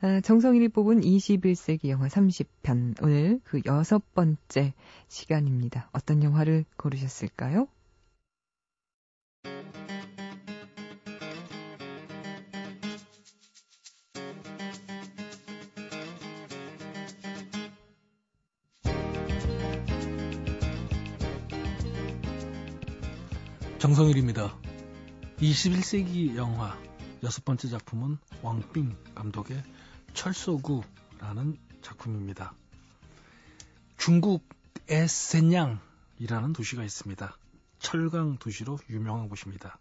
정성일이 뽑은 21세기 영화 30편. 오늘 그 6번째 시간입니다. 어떤 영화를 고르셨을까요? 정성일입니다. 21세기 영화 6번째 작품은 왕빙 감독의 철소구라는 작품입니다. 중국 에센양이라는 도시가 있습니다. 철강 도시로 유명한 곳입니다.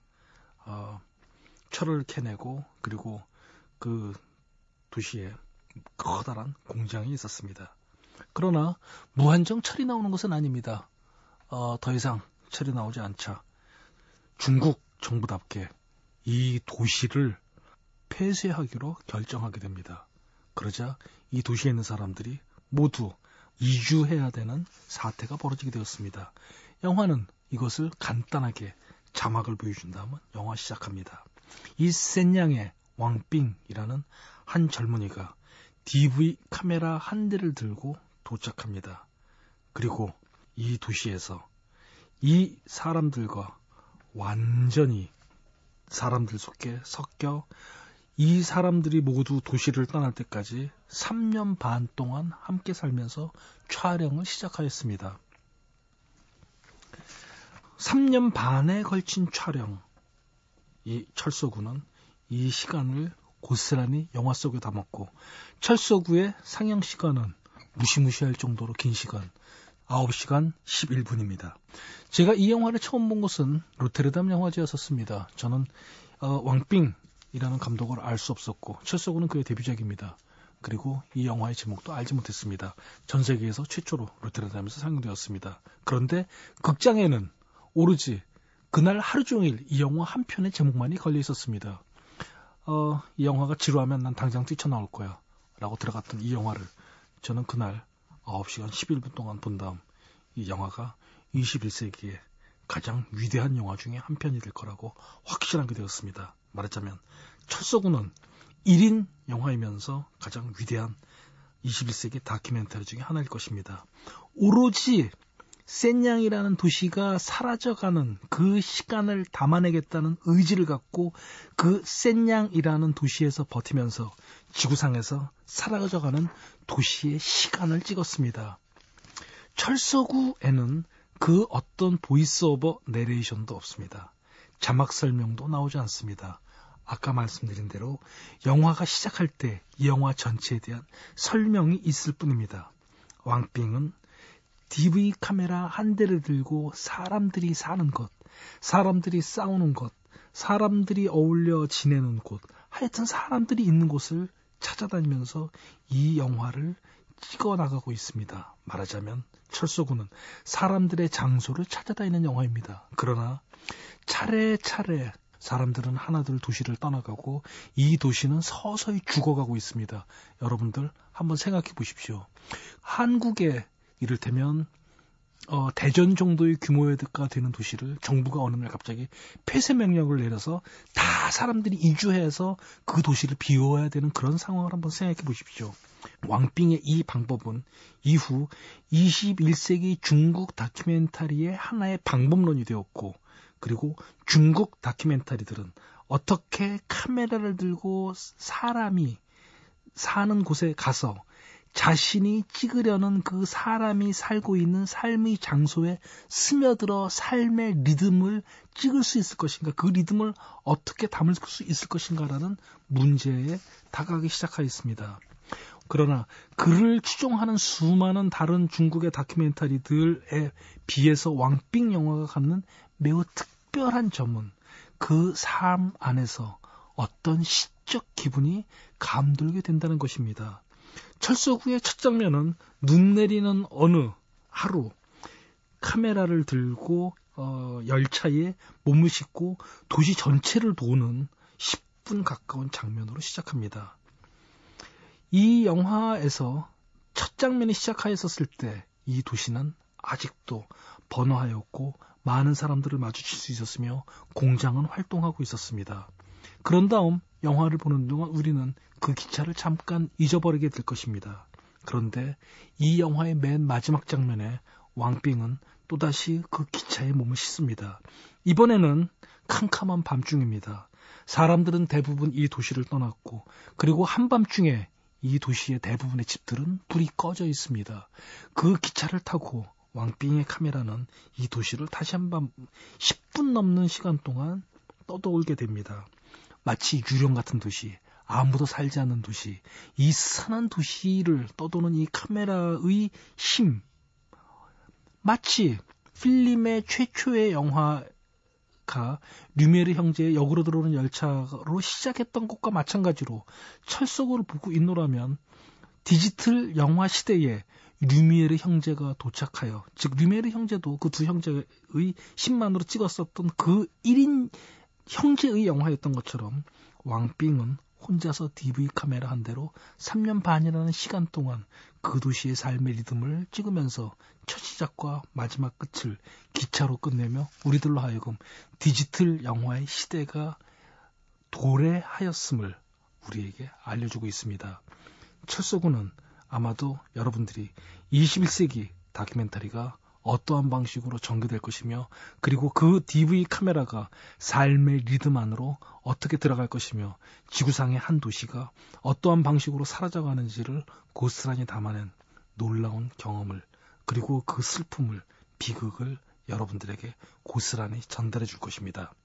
철을 캐내고 그리고 그 도시에 커다란 공장이 있었습니다. 그러나 무한정 철이 나오는 것은 아닙니다. 더 이상 철이 나오지 않자 중국 정부답게 이 도시를 폐쇄하기로 결정하게 됩니다. 그러자 이 도시에 있는 사람들이 모두 이주해야 되는 사태가 벌어지게 되었습니다. 영화는 이것을 간단하게 자막을 보여준 다음은 영화 시작합니다. 이 센양의 왕빙이라는 한 젊은이가 DV 카메라 한 대를 들고 도착합니다. 그리고 이 도시에서 이 사람들과 완전히 사람들 속에 섞여 이 사람들이 모두 도시를 떠날 때까지 3년 반 동안 함께 살면서 촬영을 시작하였습니다. 3년 반에 걸친 촬영, 이 철소구는 이 시간을 고스란히 영화 속에 담았고 철소구의 상영 시간은 무시무시할 정도로 긴 시간, 9시간 11분입니다. 제가 이 영화를 처음 본 것은 로테르담 영화제였었습니다. 저는 왕빙이라는 감독을 알 수 없었고 철소구는 그의 데뷔작입니다. 그리고 이 영화의 제목도 알지 못했습니다. 전 세계에서 최초로 로테르담에서 상영되었습니다. 그런데 극장에는 오로지 그날 하루 종일 이 영화 한 편의 제목만이 걸려 있었습니다. 이 영화가 지루하면 난 당장 뛰쳐나올 거야 라고 들어갔던 이 영화를 저는 그날 9시간 11분 동안 본 다음 이 영화가 21세기의 가장 위대한 영화 중에 한 편이 될 거라고 확신하게 되었습니다. 말하자면 철소구는 1인 영화이면서 가장 위대한 21세기 다큐멘터리 중에 하나일 것입니다. 오로지 센양이라는 도시가 사라져가는 그 시간을 담아내겠다는 의지를 갖고 그 센양이라는 도시에서 버티면서 지구상에서 사라져가는 도시의 시간을 찍었습니다. 철소구에는 그 어떤 보이스 오버 내레이션도 없습니다. 자막 설명도 나오지 않습니다. 아까 말씀드린 대로 영화가 시작할 때 이 영화 전체에 대한 설명이 있을 뿐입니다. 왕빙은 DV 카메라 한 대를 들고 사람들이 사는 곳, 사람들이 싸우는 곳, 사람들이 어울려 지내는 곳, 하여튼 사람들이 있는 곳을 찾아다니면서 이 영화를 찍어나가고 있습니다. 말하자면 철소구는 사람들의 장소를 찾아다니는 영화입니다. 그러나 차례차례 사람들은 하나둘 도시를 떠나가고 이 도시는 서서히 죽어가고 있습니다. 여러분들 한번 생각해 보십시오. 한국에 이를테면 대전 정도의 규모가 되는 도시를 정부가 어느 날 갑자기 폐쇄 명령을 내려서 다 사람들이 이주해서 그 도시를 비워야 되는 그런 상황을 한번 생각해 보십시오. 왕빙의 이 방법은 이후 21세기 중국 다큐멘터리의 하나의 방법론이 되었고 그리고 중국 다큐멘터리들은 어떻게 카메라를 들고 사람이 사는 곳에 가서 자신이 찍으려는 그 사람이 살고 있는 삶의 장소에 스며들어 삶의 리듬을 찍을 수 있을 것인가, 그 리듬을 어떻게 담을 수 있을 것인가라는 문제에 다가가기 시작하였습니다. 그러나 그를 추종하는 수많은 다른 중국의 다큐멘터리들에 비해서 왕빙 영화가 갖는 매우 특별한 점은 그 삶 안에서 어떤 시적 기분이 감돌게 된다는 것입니다. 철소구의 첫 장면은 눈 내리는 어느 하루 카메라를 들고 열차에 몸을 싣고 도시 전체를 도는 10분 가까운 장면으로 시작합니다. 이 영화에서 첫 장면이 시작하였었을 때 이 도시는 아직도 번화하였고 많은 사람들을 마주칠 수 있었으며 공장은 활동하고 있었습니다. 그런 다음 영화를 보는 동안 우리는 그 기차를 잠깐 잊어버리게 될 것입니다. 그런데 이 영화의 맨 마지막 장면에 왕빙은 또다시 그 기차에 몸을 싣습니다. 이번에는 캄캄한 밤중입니다. 사람들은 대부분 이 도시를 떠났고 그리고 한밤중에 이 도시의 대부분의 집들은 불이 꺼져 있습니다. 그 기차를 타고 왕빙의 카메라는 이 도시를 다시 한번 10분 넘는 시간 동안 떠돌게 됩니다. 마치 유령 같은 도시, 아무도 살지 않는 도시, 이 산한 도시를 떠도는 이 카메라의 힘, 마치 필름의 최초의 영화가 류메르 형제의 역으로 들어오는 열차로 시작했던 것과 마찬가지로 철석을 보고 있노라면 디지털 영화 시대에 류미에르 형제가 도착하여, 즉 류미에르 형제도 그 두 형제의 신만으로 찍었었던 그 1인 형제의 영화였던 것처럼 왕빙은 혼자서 DV 카메라 한 대로 3년 반이라는 시간 동안 그 도시의 삶의 리듬을 찍으면서 첫 시작과 마지막 끝을 기차로 끝내며 우리들로 하여금 디지털 영화의 시대가 도래하였음을 우리에게 알려주고 있습니다. 철서구는 아마도 여러분들이 21세기 다큐멘터리가 어떠한 방식으로 전개될 것이며 그리고 그 DV 카메라가 삶의 리듬 안으로 어떻게 들어갈 것이며 지구상의 한 도시가 어떠한 방식으로 사라져가는지를 고스란히 담아낸 놀라운 경험을 그리고 그 슬픔을 비극을 여러분들에게 고스란히 전달해 줄 것입니다.